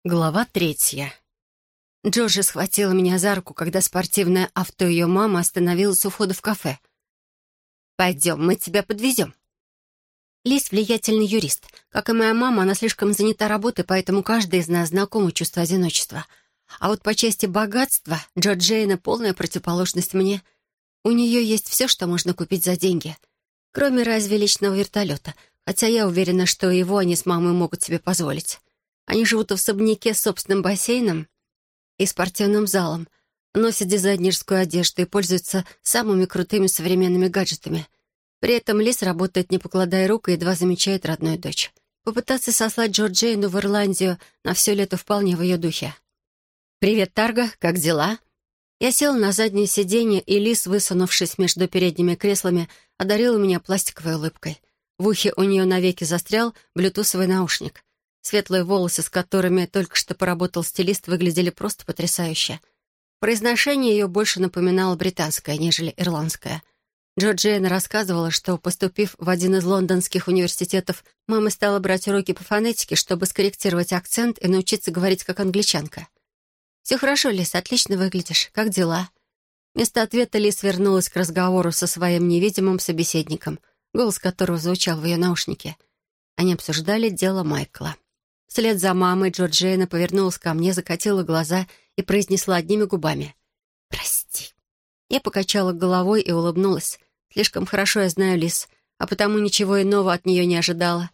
Глава 3. Джорджи схватила меня за руку, когда спортивное авто ее мамы остановилось у входа в кафе. «Пойдем, мы тебя подвезем». Лиз — влиятельный юрист. Как и моя мама, она слишком занята работой, поэтому каждый из нас знакомо чувство одиночества. А вот по части богатства Джорджейна — полная противоположность мне. У нее есть все, что можно купить за деньги. Кроме разве личного вертолета, хотя я уверена, что его они с мамой могут себе позволить. Они живут в особняке с собственным бассейном и спортивным залом, носят дизайнерскую одежду и пользуются самыми крутыми современными гаджетами. При этом Лиз работает, не покладая рук, и едва замечает родную дочь. Попытаться сослать Джорджейну в Ирландию на все лето вполне в ее духе. «Привет, Тарга, как дела?» Я села на заднее сиденье, и Лиз, высунувшись между передними креслами, одарила меня пластиковой улыбкой. В ухе у нее навеки застрял блютусовый наушник. Светлые волосы, с которыми только что поработал стилист, выглядели просто потрясающе. Произношение ее больше напоминало британское, нежели ирландское. Джорджиана рассказывала, что, поступив в один из лондонских университетов, мама стала брать уроки по фонетике, чтобы скорректировать акцент и научиться говорить как англичанка. «Все хорошо, Лиз, отлично выглядишь. Как дела?» Вместо ответа Лиз вернулась к разговору со своим невидимым собеседником, голос которого звучал в ее наушнике. Они обсуждали дело Майкла. Вслед за мамой Джорджиана повернулась ко мне, закатила глаза и произнесла одними губами: «Прости». Я покачала головой и улыбнулась. Слишком хорошо я знаю Лиз, а потому ничего иного от нее не ожидала.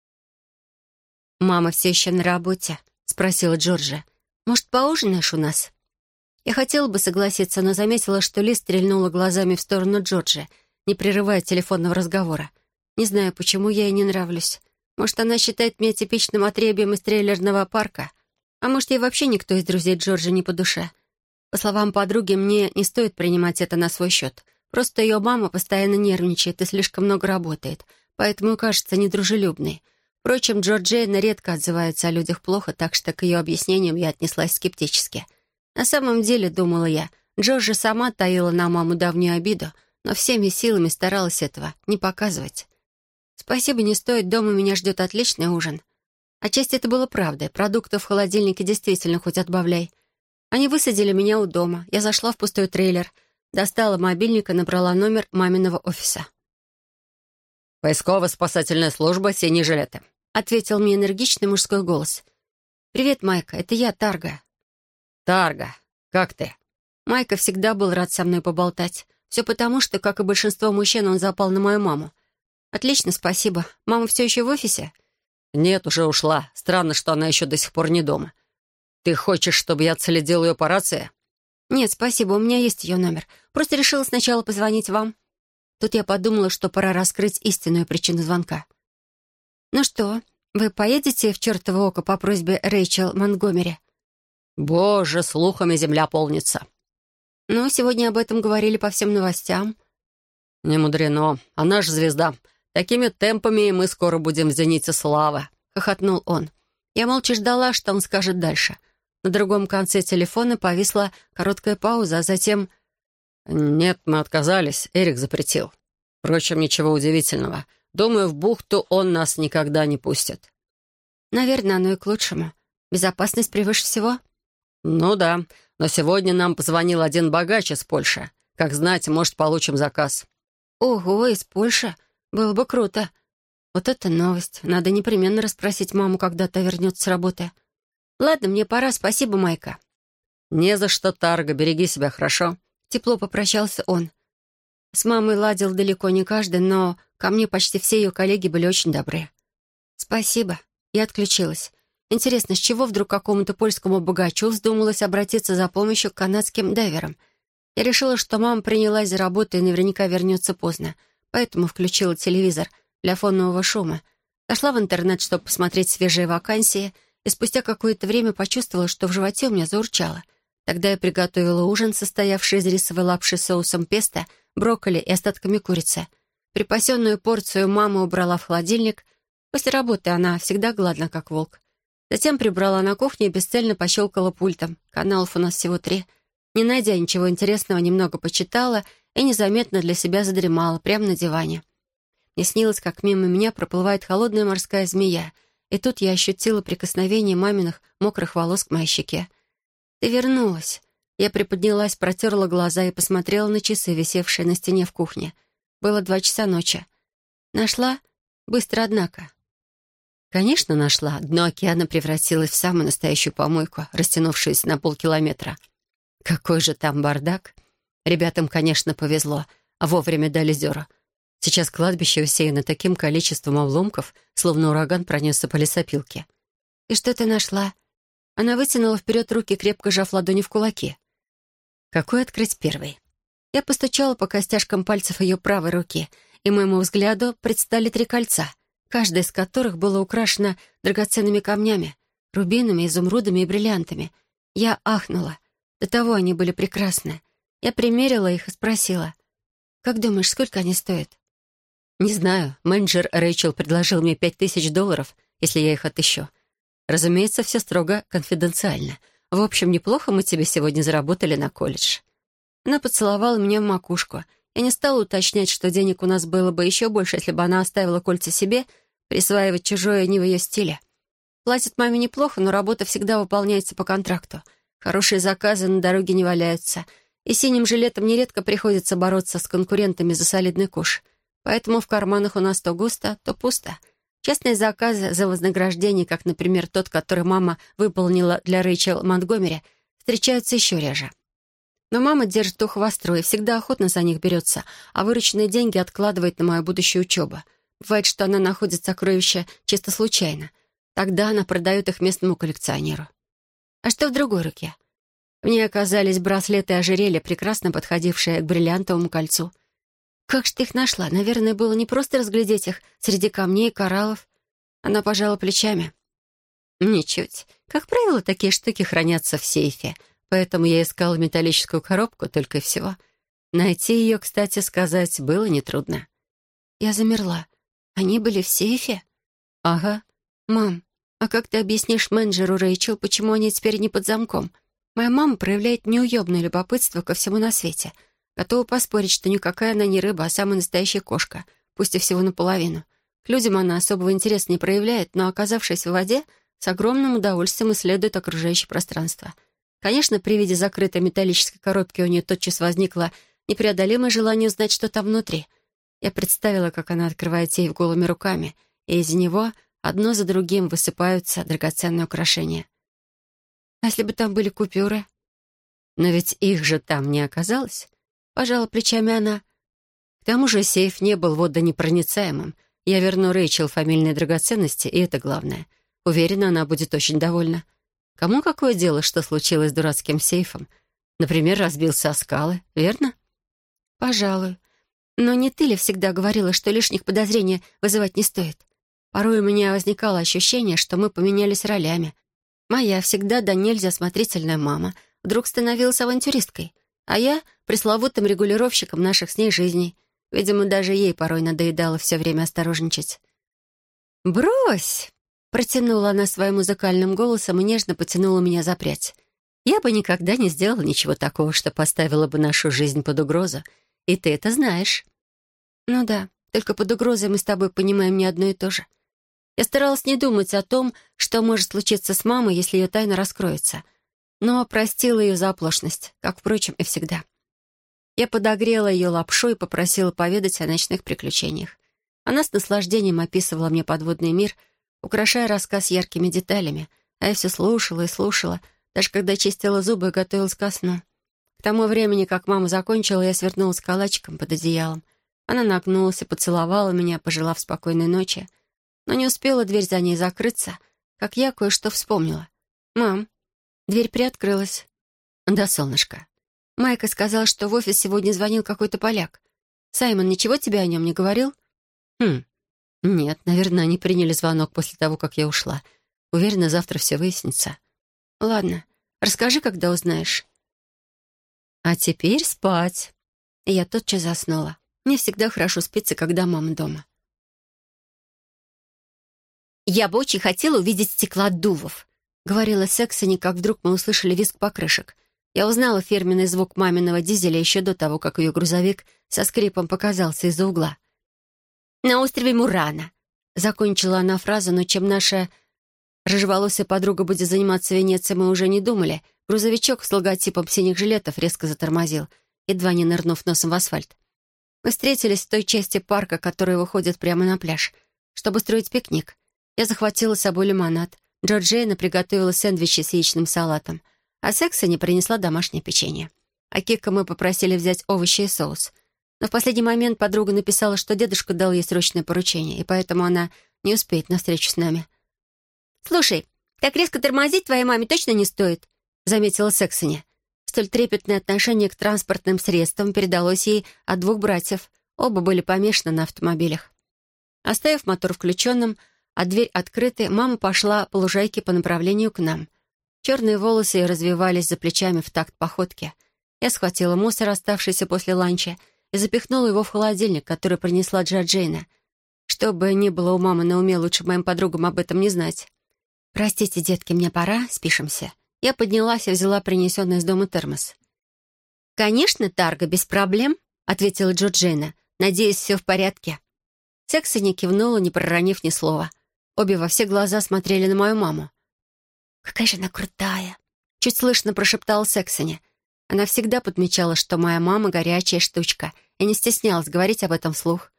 «Мама все еще на работе?» — спросила Джорджи. «Может, поужинаешь у нас?» Я хотела бы согласиться, но заметила, что Лиз стрельнула глазами в сторону Джорджи, не прерывая телефонного разговора. Не знаю, почему я ей не нравлюсь. Может, она считает меня типичным отребьем из трейлерного парка? А может, ей вообще никто из друзей Джорджи не по душе? По словам подруги, мне не стоит принимать это на свой счет. Просто ее мама постоянно нервничает и слишком много работает, поэтому кажется недружелюбной. Впрочем, Джорджиана редко отзывается о людях плохо, так что к ее объяснениям я отнеслась скептически. На самом деле, думала я, Джорджи сама таила на маму давнюю обиду, но всеми силами старалась этого не показывать. «Спасибо, не стоит. Дома меня ждет отличный ужин». Отчасти это было правдой. Продуктов в холодильнике действительно хоть отбавляй. Они высадили меня у дома. Я зашла в пустой трейлер, достала мобильник и набрала номер маминого офиса. «Поисково-спасательная служба, синие жилеты», — ответил мне энергичный мужской голос. «Привет, Майка. Это я, Тарга». «Тарга, как ты?» Майка всегда был рад со мной поболтать. Все потому, что, как и большинство мужчин, он запал на мою маму. «Отлично, спасибо. Мама все еще в офисе?» «Нет, уже ушла. Странно, что она еще до сих пор не дома. Ты хочешь, чтобы я отследил ее по рации?» «Нет, спасибо, у меня есть ее номер. Просто решила сначала позвонить вам». Тут я подумала, что пора раскрыть истинную причину звонка. «Ну что, вы поедете в чертово око по просьбе Рэйчел Монтгомери?» «Боже, слухами земля полнится». «Ну, сегодня об этом говорили по всем новостям». «Не мудрено. Она же звезда. Такими темпами мы скоро будем в зените славы», — хохотнул он. Я молча ждала, что он скажет дальше. На другом конце телефона повисла короткая пауза, а затем... «Нет, мы отказались. Эрик запретил. Впрочем, ничего удивительного. Думаю, в бухту он нас никогда не пустит». «Наверное, оно и к лучшему. Безопасность превыше всего?» «Ну да, но сегодня нам позвонил один богач из Польши. Как знать, может, получим заказ». «Ого, из Польши? Было бы круто. Вот это новость. Надо непременно расспросить маму, когда та вернется с работы. Ладно, мне пора. Спасибо, Майка». «Не за что, Тарга. Береги себя, хорошо?» Тепло попрощался он. С мамой ладил далеко не каждый, но ко мне почти все ее коллеги были очень добры. «Спасибо». Я отключилась. Интересно, с чего вдруг какому-то польскому богачу вздумалось обратиться за помощью к канадским дайверам? Я решила, что мама принялась за работу и наверняка вернется поздно, поэтому включила телевизор для фонового шума. Зашла в интернет, чтобы посмотреть свежие вакансии, и спустя какое-то время почувствовала, что в животе у меня заурчало. Тогда я приготовила ужин, состоявший из рисовой лапши с соусом песто, брокколи и остатками курицы. Припасенную порцию мама убрала в холодильник. После работы она всегда гладна, как волк. Затем прибрала на кухню и бесцельно пощелкала пультом. Каналов у нас всего 3. Не найдя ничего интересного, немного почитала и незаметно для себя задремала прямо на диване. Мне снилось, как мимо меня проплывает холодная морская змея, И тут я ощутила прикосновение маминых мокрых волос к моей щеке. «Ты вернулась!» Я приподнялась, протерла глаза и посмотрела на часы, висевшие на стене в кухне. Было 2 часа ночи. «Нашла? Быстро, однако». Конечно, нашла. Дно океана превратилось в самую настоящую помойку, растянувшуюся на полкилометра. Какой же там бардак! Ребятам, конечно, повезло, а вовремя дали зёру. Сейчас кладбище усеяно таким количеством обломков, словно ураган пронесся по лесопилке. «И что ты нашла?» Она вытянула вперед руки, крепко сжав ладони в кулаки. «Какой открыть первый?» Я постучала по костяшкам пальцев ее правой руки, и моему взгляду предстали 3 кольца, каждое из которых было украшено драгоценными камнями, рубинами, изумрудами и бриллиантами. Я ахнула. До того они были прекрасны. Я примерила их и спросила: «Как думаешь, сколько они стоят?» «Не знаю. Менеджер Рэйчел предложил мне $5000, если я их отыщу. Разумеется, все строго конфиденциально. В общем, неплохо мы тебе сегодня заработали на колледж». Она поцеловала меня в макушку. Я не стала уточнять, что денег у нас было бы еще больше, если бы она оставила кольца себе, присваивать чужое не в ее стиле. Платит маме неплохо, но работа всегда выполняется по контракту. Хорошие заказы на дороге не валяются, и синим жилетом нередко приходится бороться с конкурентами за солидный куш. Поэтому в карманах у нас то густо, то пусто. Честные заказы за вознаграждение, как, например, тот, который мама выполнила для Рэйчел Монтгомери, встречаются еще реже. Но мама держит ухо востро и всегда охотно за них берется, а вырученные деньги откладывает на мою будущую учебу. Бывает, что она находит сокровища чисто случайно. Тогда она продает их местному коллекционеру. А что в другой руке? В ней оказались браслеты и ожерелья, прекрасно подходившие к бриллиантовому кольцу. Как же ты их нашла? Наверное, было не просто разглядеть их среди камней и кораллов. Она пожала плечами. Ничуть. Как правило, такие штуки хранятся в сейфе, поэтому я искала металлическую коробку только и всего. Найти ее, кстати сказать, было нетрудно. Я замерла. Они были в сейфе? Ага. Мам, а как ты объяснишь менеджеру Рэйчел, почему они теперь не под замком? Моя мама проявляет неуемное любопытство ко всему на свете. Готова поспорить, что никакая она не рыба, а самая настоящая кошка, пусть и всего наполовину. К людям она особого интереса не проявляет, но, оказавшись в воде, с огромным удовольствием исследует окружающее пространство. Конечно, при виде закрытой металлической коробки у нее тотчас возникло непреодолимое желание узнать, что там внутри. Я представила, как она открывает сейф голыми руками, и из него одно за другим высыпаются драгоценные украшения. А если бы там были купюры? Но ведь их же там не оказалось. Пожала плечами она. К тому же сейф не был водонепроницаемым. Я верну Рэйчел фамильные драгоценности, и это главное. Уверена, она будет очень довольна. Кому какое дело, что случилось с дурацким сейфом? Например, разбился о скалы, верно? Пожалуй. Но не ты ли всегда говорила, что лишних подозрений вызывать не стоит? Порой у меня возникало ощущение, что мы поменялись ролями. Моя всегда да нельзя осмотрительная мама вдруг становилась авантюристкой, а я — пресловутым регулировщиком наших с ней жизней. Видимо, даже ей порой надоедало все время осторожничать. «Брось!» — протянула она своим музыкальным голосом и нежно потянула меня за прядь. «Я бы никогда не сделала ничего такого, что поставило бы нашу жизнь под угрозу, и ты это знаешь». «Ну да, только под угрозой мы с тобой понимаем не одно и то же». Я старалась не думать о том, что может случиться с мамой, если ее тайна раскроется, но простила ее за оплошность, как, впрочем, и всегда. Я подогрела ее лапшой и попросила поведать о ночных приключениях. Она с наслаждением описывала мне подводный мир, украшая рассказ яркими деталями, а я все слушала и слушала, даже когда чистила зубы и готовилась ко сну. К тому времени, как мама закончила, я свернулась калачиком под одеялом. Она нагнулась и поцеловала меня, пожелав спокойной ночи. Но не успела дверь за ней закрыться, как я кое-что вспомнила. «Мам, дверь приоткрылась». «Да, солнышко». Майка сказал, что в офис сегодня звонил какой-то поляк. Саймон ничего тебе о нем не говорил? Нет, наверное, они приняли звонок после того, как я ушла. Уверена, завтра все выяснится. Ладно, расскажи, когда узнаешь. А теперь спать. И я тотчас заснула. Мне всегда хорошо спится, когда мама дома. «Я бы очень хотела увидеть стеклодувов», — говорила Сексони, как вдруг мы услышали визг покрышек. Я узнала фирменный звук маминого дизеля еще до того, как ее грузовик со скрипом показался из-за угла. «На острове Мурана», — закончила она фразу, но чем наша Рыжеволосая подруга будет заниматься Венецией, мы уже не думали. Грузовичок с логотипом синих жилетов резко затормозил, едва не нырнув носом в асфальт. Мы встретились в той части парка, которая выходит прямо на пляж, чтобы устроить пикник. Я захватила с собой лимонад. Джорджейна приготовила сэндвичи с яичным салатом, а Сексони принесла домашнее печенье. А Кика мы попросили взять овощи и соус. Но в последний момент подруга написала, что дедушка дал ей срочное поручение, и поэтому она не успеет на встречу с нами. «Слушай, так резко тормозить твоей маме точно не стоит», — заметила Сексони. Столь трепетное отношение к транспортным средствам передалось ей от двух братьев. Оба были помешаны на автомобилях. Оставив мотор включенным, а дверь открытой, мама пошла по лужайке по направлению к нам. Черные волосы ее развивались за плечами в такт походки. Я схватила мусор, оставшийся после ланча, и запихнула его в холодильник, который принесла Джорджейна. Что бы ни было у мамы на уме, лучше моим подругам об этом не знать. «Простите, детки, мне пора, спишемся». Я поднялась и взяла принесенный из дома термос. «Конечно, Тарго, без проблем», — ответила Джорджейна. «Надеюсь, все в порядке». Сексони кивнула, не проронив ни слова. Обе во все глаза смотрели на мою маму. «Какая же она крутая!» — чуть слышно прошептала Сексони. Она всегда подмечала, что моя мама горячая штучка, и не стеснялась говорить об этом вслух.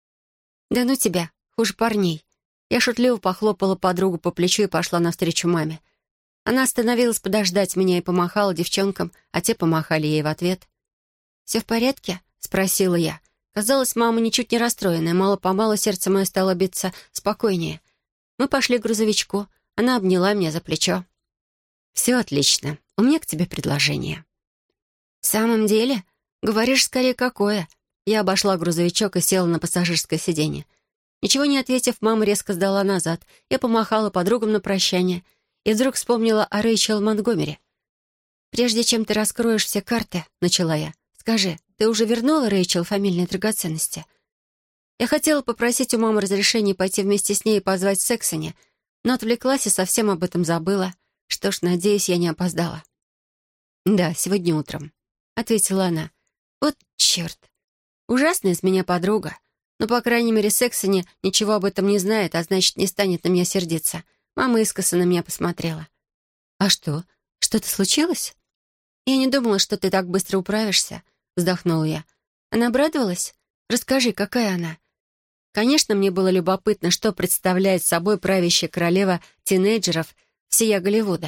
«Да ну тебя, хуже парней». Я шутливо похлопала подругу по плечу и пошла навстречу маме. Она остановилась подождать меня и помахала девчонкам, а те помахали ей в ответ. «Все в порядке?» — спросила я. Казалось, мама ничуть не расстроенная. Мало-помалу сердце мое стало биться спокойнее. Мы пошли к грузовичку. Она обняла меня за плечо. «Все отлично. У меня к тебе предложение». «В самом деле? Говоришь, скорее, какое?» Я обошла грузовичок и села на пассажирское сиденье. Ничего не ответив, мама резко сдала назад. Я помахала подругам на прощание и вдруг вспомнила о Рэйчел Монтгомери. «Прежде чем ты раскроешь все карты, — начала я, — скажи, ты уже вернула Рэйчел фамильные драгоценности?» Я хотела попросить у мамы разрешения пойти вместе с ней и позвать Сексони, но отвлеклась и совсем об этом забыла. Что ж, надеюсь, я не опоздала. «Да, сегодня утром», — ответила она. «Вот черт! Ужасная из меня подруга. Но, по крайней мере, Сексони ничего об этом не знает, а значит, не станет на меня сердиться». Мама искоса на меня посмотрела. «А что? Что-то случилось?» «Я не думала, что ты так быстро управишься», — вздохнула я. Она обрадовалась? «Расскажи, какая она?» Конечно, мне было любопытно, что представляет собой правящая королева тинейджеров всея Голливуда.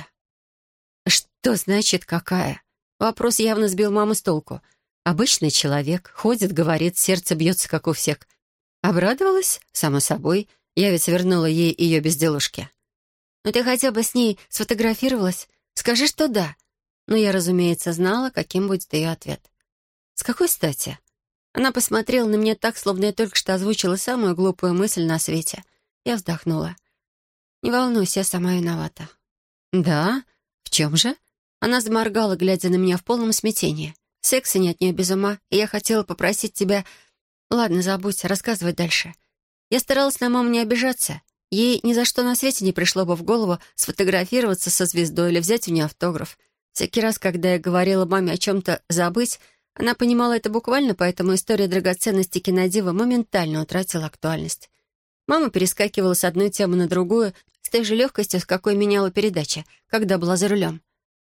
«Что значит «какая»?» Вопрос явно сбил маму с толку. Обычный человек, ходит, говорит, сердце бьется, как у всех. Обрадовалась? Само собой. Я ведь вернула ей ее безделушки. «Но ты хотя бы с ней сфотографировалась? Скажи, что да». Но я, разумеется, знала, каким будет ее ответ. «С какой стати?» Она посмотрела на меня так, словно я только что озвучила самую глупую мысль на свете. Я вздохнула. «Не волнуйся, я сама виновата». «Да? В чем же?» Она заморгала, глядя на меня в полном смятении. Секса не от нее без ума, и я хотела попросить тебя... Ладно, забудь, рассказывай дальше. Я старалась на маму не обижаться. Ей ни за что на свете не пришло бы в голову сфотографироваться со звездой или взять у нее автограф. Всякий раз, когда я говорила маме о чем-то забыть, она понимала это буквально, поэтому история драгоценности кинодивы моментально утратила актуальность. Мама перескакивала с одной темы на другую с той же легкостью, с какой меняла передача, когда была за рулем.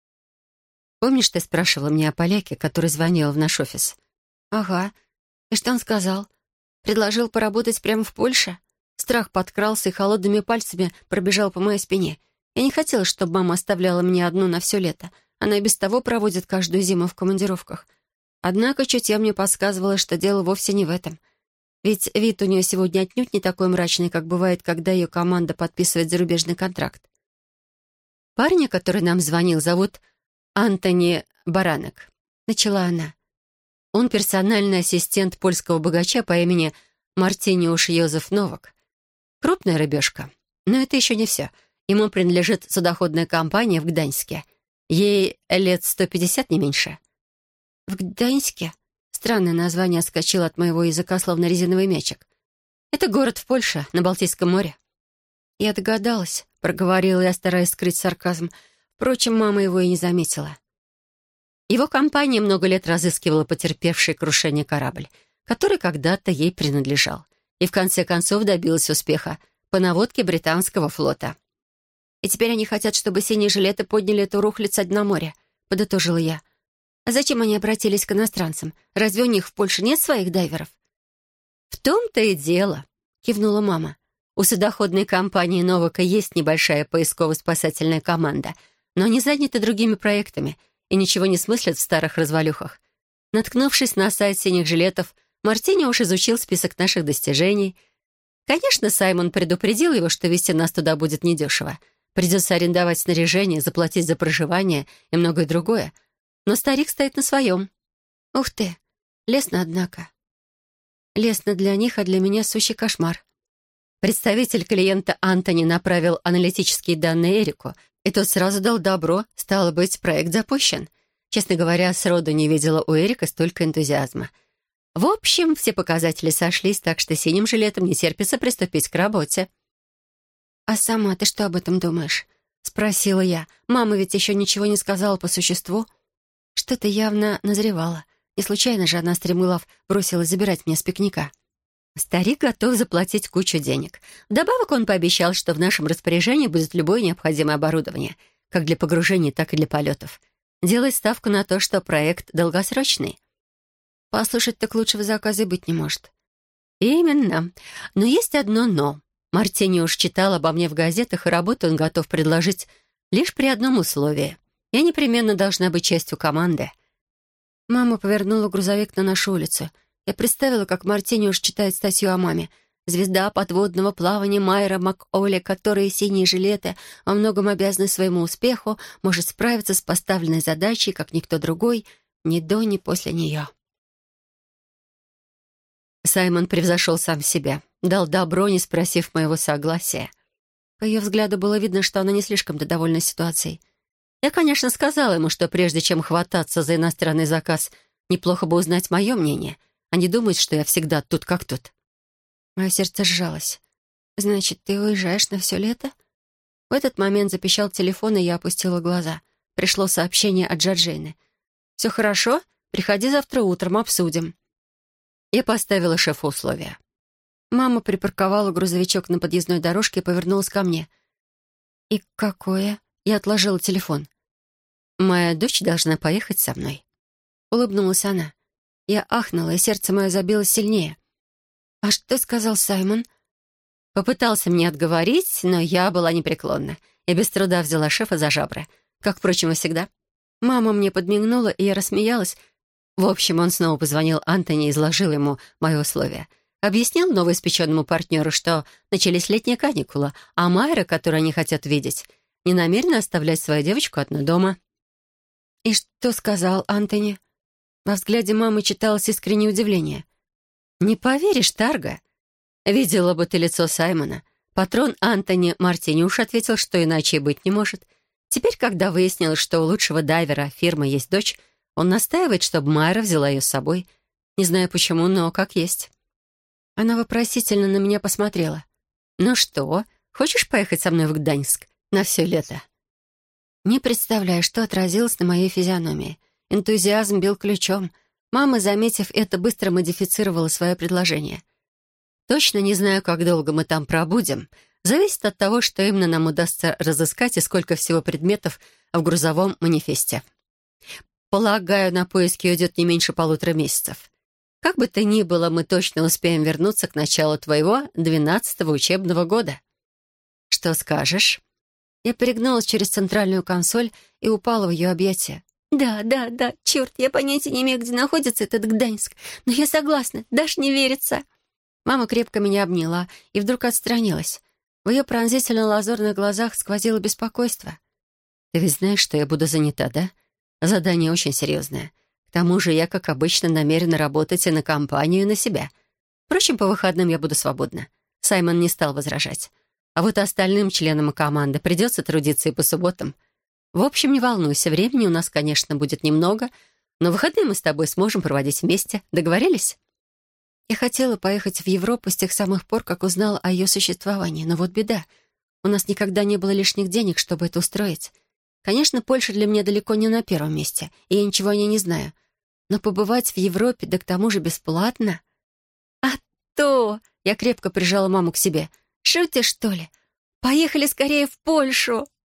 «Помнишь, ты спрашивала меня о поляке, который звонил в наш офис?» «Ага. И что он сказал? Предложил поработать прямо в Польше?» Страх подкрался и холодными пальцами пробежал по моей спине. Я не хотела, чтобы мама оставляла меня одну на все лето. Она и без того проводит каждую зиму в командировках. Однако чутье мне подсказывало, что дело вовсе не в этом. Ведь вид у нее сегодня отнюдь не такой мрачный, как бывает, когда ее команда подписывает зарубежный контракт. «Парня, который нам звонил, зовут Антони Баранек», — начала она. «Он персональный ассистент польского богача по имени Мартиниуш Йозеф Новак. Крупная рыбешка. Но это еще не все. Ему принадлежит судоходная компания в Гданьске. Ей лет 150, не меньше». «В Гданьске?» Странное название отскочило от моего языка, словно резиновый мячик. «Это город в Польше, на Балтийском море». «Я догадалась», — проговорила я, стараясь скрыть сарказм. Впрочем, мама его и не заметила. Его компания много лет разыскивала потерпевший крушение корабль, который когда-то ей принадлежал, и в конце концов добилась успеха по наводке британского флота. И теперь они хотят, чтобы синие жилеты подняли эту рухлядь со дна моря», — подытожила я. «А зачем они обратились к иностранцам? Разве у них в Польше нет своих дайверов?» «В том-то и дело», — кивнула мама. «У судоходной компании «Новака» есть небольшая поисково-спасательная команда, но они заняты другими проектами и ничего не смыслят в старых развалюхах. Наткнувшись на сайт «Синих жилетов», Мартини уж изучил список наших достижений. Конечно, Саймон предупредил его, что везти нас туда будет недешево. Придется арендовать снаряжение, заплатить за проживание и многое другое. Но старик стоит на своем. Ух ты, лестно, однако. Лестно для них, а для меня сущий кошмар. Представитель клиента Антони направил аналитические данные Эрику, и тот сразу дал добро, стало быть, проект запущен. Честно говоря, сроду не видела у Эрика столько энтузиазма. В общем, все показатели сошлись, так что синим жилетам не терпится приступить к работе. «А сама ты что об этом думаешь?» — спросила я. «Мама ведь еще ничего не сказала по существу. Что-то явно назревало. Не случайно же она, стремглав, бросилась забирать меня с пикника». Старик готов заплатить кучу денег. Вдобавок он пообещал, что в нашем распоряжении будет любое необходимое оборудование, как для погружений, так и для полетов. Делает ставку на то, что проект долгосрочный. Послушать так лучшего заказа и быть не может. Именно. Но есть одно «но». Мартини уж читал обо мне в газетах, и работу он готов предложить лишь при одном условии. Я непременно должна быть частью команды. Мама повернула грузовик на нашу улицу. Я представила, как Мартини уж читает статью о маме. Звезда подводного плавания Майра МакОли, которая синие жилеты во многом обязаны своему успеху, может справиться с поставленной задачей, как никто другой, ни до, ни после нее. Саймон превзошел сам себя, дал добро, не спросив моего согласия. По ее взгляду было видно, что она не слишком-то довольна ситуацией. Я, конечно, сказала ему, что прежде чем хвататься за иностранный заказ, неплохо бы узнать мое мнение, а не думать, что я всегда тут как тут. Мое сердце сжалось. «Значит, ты уезжаешь на все лето?» В этот момент запищал телефон, и я опустила глаза. Пришло сообщение от Джорджины. «Все хорошо? Приходи завтра утром, обсудим». Я поставила шефу условия. Мама припарковала грузовичок на подъездной дорожке и повернулась ко мне. «И какое?» Я отложила телефон. «Моя дочь должна поехать со мной». Улыбнулась она. Я ахнула, и сердце мое забилось сильнее. «А что сказал Саймон?» Попытался мне отговорить, но я была непреклонна и без труда взяла шефа за жабры, как, впрочем, и всегда. Мама мне подмигнула, и я рассмеялась. В общем, он снова позвонил Антони и изложил ему мои условия. Объяснил новоиспеченному партнеру, что начались летние каникулы, а Майра, которую они хотят видеть, не намерена оставлять свою девочку одну дома. «И что сказал Антони?» Во взгляде мамы читалось искреннее удивление. «Не поверишь, Тарго. Видела бы ты лицо Саймона. Патрон Антони Мартини уж ответил, что иначе и быть не может. Теперь, когда выяснилось, что у лучшего дайвера фирмы есть дочь, он настаивает, чтобы Майра взяла ее с собой. Не знаю почему, но как есть». Она вопросительно на меня посмотрела. «Ну что, хочешь поехать со мной в Гданьск на все лето?» Не представляю, что отразилось на моей физиономии. Энтузиазм бил ключом. Мама, заметив это, быстро модифицировала свое предложение. «Точно не знаю, как долго мы там пробудем. Зависит от того, что именно нам удастся разыскать и сколько всего предметов в грузовом манифесте. Полагаю, на поиски уйдет не меньше 1,5 месяцев. Как бы то ни было, мы точно успеем вернуться к началу твоего 12-го учебного года. Что скажешь?» Я перегнулась через центральную консоль и упала в ее объятия. «Да, черт, я понятия не имею, где находится этот Гданьск, но я согласна, даже не верится». Мама крепко меня обняла и вдруг отстранилась. В ее пронзительно-лазурных глазах сквозило беспокойство. «Ты ведь знаешь, что я буду занята, да? Задание очень серьезное. К тому же я, как обычно, намерена работать и на компанию, и на себя. Впрочем, по выходным я буду свободна». Саймон не стал возражать. «А вот остальным членам команды придется трудиться и по субботам. В общем, не волнуйся, времени у нас, конечно, будет немного, но выходные мы с тобой сможем проводить вместе. Договорились?» Я хотела поехать в Европу с тех самых пор, как узнала о ее существовании, но вот беда. У нас никогда не было лишних денег, чтобы это устроить. Конечно, Польша для меня далеко не на первом месте, и я ничего о ней не знаю. Но побывать в Европе, да к тому же бесплатно... «А то!» — я крепко прижала маму к себе. «Шутишь, что ли? Поехали скорее в Польшу!»